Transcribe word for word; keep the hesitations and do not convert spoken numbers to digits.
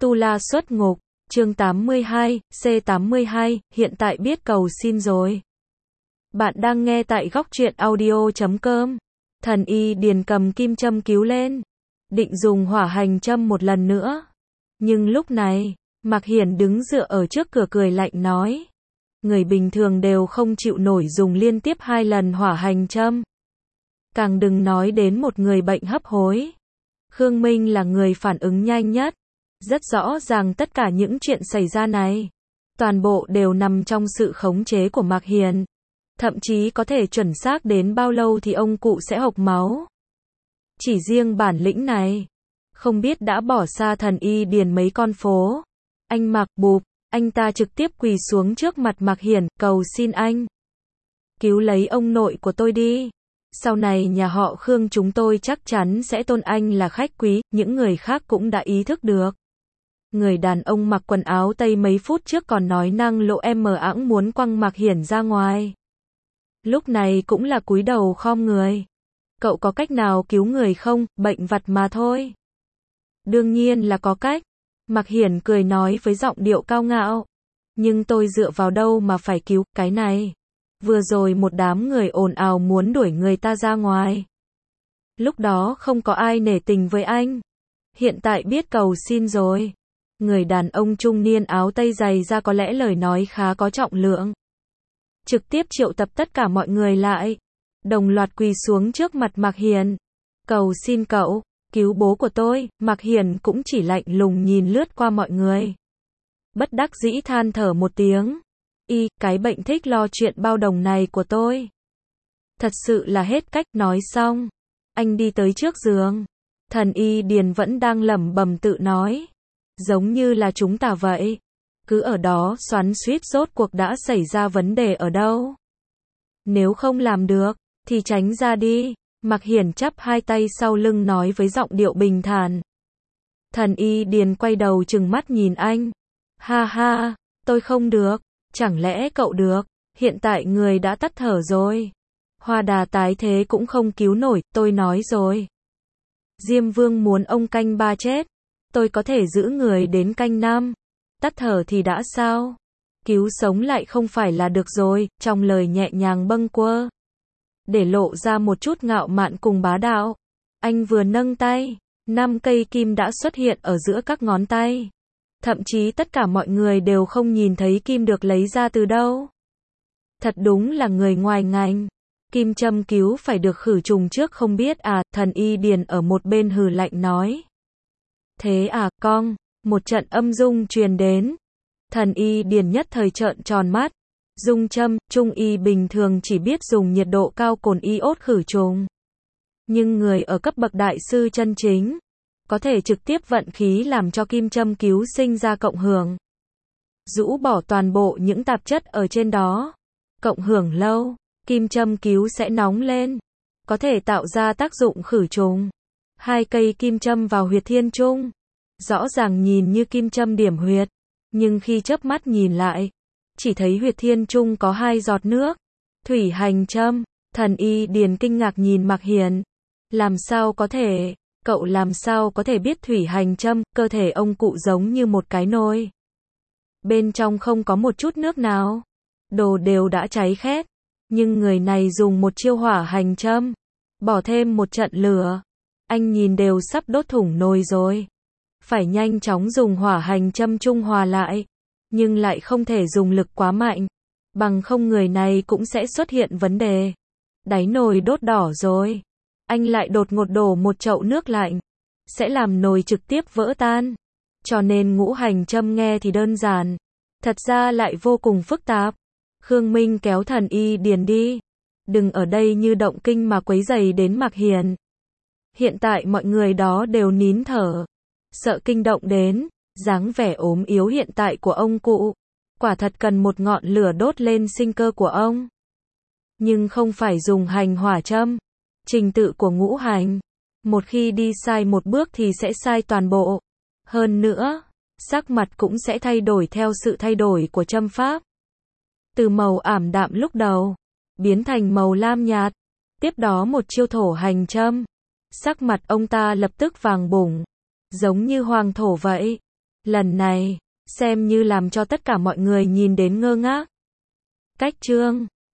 Tu La xuất ngục, chương tám mươi hai, C tám mươi hai, hiện tại biết cầu xin rồi. Bạn đang nghe tại góc truyện audio chấm com. Thần y Điền cầm kim châm cứu lên, định dùng hỏa hành châm một lần nữa. Nhưng lúc này, Mạc Hiển đứng dựa ở trước cửa cười lạnh nói. Người bình thường đều không chịu nổi dùng liên tiếp hai lần hỏa hành châm. Càng đừng nói đến một người bệnh hấp hối. Khương Minh là người phản ứng nhanh nhất. Rất rõ ràng tất cả những chuyện xảy ra này, toàn bộ đều nằm trong sự khống chế của Mạc Hiển. Thậm chí có thể chuẩn xác đến bao lâu thì ông cụ sẽ hộc máu. Chỉ riêng bản lĩnh này, không biết đã bỏ xa thần y Điền mấy con phố. Anh Mạc bụp, anh ta trực tiếp quỳ xuống trước mặt Mạc Hiển, cầu xin anh. Cứu lấy ông nội của tôi đi. Sau này nhà họ Khương chúng tôi chắc chắn sẽ tôn anh là khách quý, những người khác cũng đã ý thức được. Người đàn ông mặc quần áo tây mấy phút trước còn nói năng lộ em mờ ẵng muốn quăng Mạc Hiển ra ngoài. Lúc này cũng là cúi đầu khom người. Cậu có cách nào cứu người không, bệnh vặt mà thôi. Đương nhiên là có cách. Mạc Hiển cười nói với giọng điệu cao ngạo. Nhưng tôi dựa vào đâu mà phải cứu cái này. Vừa rồi một đám người ồn ào muốn đuổi người ta ra ngoài. Lúc đó không có ai nể tình với anh. Hiện tại biết cầu xin rồi. Người đàn ông trung niên áo tây dày ra có lẽ lời nói khá có trọng lượng. Trực tiếp triệu tập tất cả mọi người lại. Đồng loạt quỳ xuống trước mặt Mạc Hiển. Cầu xin cậu, cứu bố của tôi. Mạc Hiển cũng chỉ lạnh lùng nhìn lướt qua mọi người. Bất đắc dĩ than thở một tiếng. Y, cái bệnh thích lo chuyện bao đồng này của tôi. Thật sự là hết cách. Nói xong, anh đi tới trước giường. Thần y Điền vẫn đang lẩm bẩm tự nói. Giống như là chúng ta vậy. Cứ ở đó xoắn xuýt rốt cuộc đã xảy ra vấn đề ở đâu. Nếu không làm được, thì tránh ra đi. Mạc Hiển chắp hai tay sau lưng nói với giọng điệu bình thản. Thần y Điền quay đầu trừng mắt nhìn anh. Ha ha, tôi không được. Chẳng lẽ cậu được? Hiện tại người đã tắt thở rồi. Hoa đà tái thế cũng không cứu nổi, tôi nói rồi. Diêm Vương muốn ông canh ba chết. Tôi có thể giữ người đến canh năm. Tắt thở thì đã sao? Cứu sống lại không phải là được rồi, trong lời nhẹ nhàng bâng quơ. Để lộ ra một chút ngạo mạn cùng bá đạo. Anh vừa nâng tay, năm cây kim đã xuất hiện ở giữa các ngón tay. Thậm chí tất cả mọi người đều không nhìn thấy kim được lấy ra từ đâu. Thật đúng là người ngoài ngành. Kim châm cứu phải được khử trùng trước không biết à, thần y Điền ở một bên hừ lạnh nói. Thế à, con, một trận âm dung truyền đến. Thần y Điền nhất thời trợn tròn mắt. Dung châm, trung y bình thường chỉ biết dùng nhiệt độ cao cồn iốt khử trùng. Nhưng người ở cấp bậc đại sư chân chính, có thể trực tiếp vận khí làm cho kim châm cứu sinh ra cộng hưởng. Rũ bỏ toàn bộ những tạp chất ở trên đó. Cộng hưởng lâu, kim châm cứu sẽ nóng lên. Có thể tạo ra tác dụng khử trùng. Hai cây kim châm vào huyệt thiên trung. Rõ ràng nhìn như kim châm điểm huyệt. Nhưng khi chớp mắt nhìn lại, chỉ thấy huyệt thiên trung có hai giọt nước. Thủy hành châm. Thần y Điền kinh ngạc nhìn Mạc Hiển. Làm sao có thể? Cậu làm sao có thể biết thủy hành châm? Cơ thể ông cụ giống như một cái nồi. Bên trong không có một chút nước nào. Đồ đều đã cháy khét. Nhưng người này dùng một chiêu hỏa hành châm. Bỏ thêm một trận lửa. Anh nhìn đều sắp đốt thủng nồi rồi. Phải nhanh chóng dùng hỏa hành châm trung hòa lại. Nhưng lại không thể dùng lực quá mạnh. Bằng không người này cũng sẽ xuất hiện vấn đề. Đáy nồi đốt đỏ rồi. Anh lại đột ngột đổ một chậu nước lạnh. Sẽ làm nồi trực tiếp vỡ tan. Cho nên ngũ hành châm nghe thì đơn giản. Thật ra lại vô cùng phức tạp. Khương Minh kéo thần y Điền đi. Đừng ở đây như động kinh mà quấy rầy đến Mạc Hiển. Hiện tại mọi người đó đều nín thở. Sợ kinh động đến. Dáng vẻ ốm yếu hiện tại của ông cụ. Quả thật cần một ngọn lửa đốt lên sinh cơ của ông. Nhưng không phải dùng hành hỏa châm. Trình tự của ngũ hành. Một khi đi sai một bước thì sẽ sai toàn bộ. Hơn nữa, sắc mặt cũng sẽ thay đổi theo sự thay đổi của châm pháp. Từ màu ảm đạm lúc đầu, biến thành màu lam nhạt. Tiếp đó một chiêu thổ hành châm. Sắc mặt ông ta lập tức vàng bủng. Giống như hoàng thổ vậy. Lần này, xem như làm cho tất cả mọi người nhìn đến ngơ ngác. Cách chương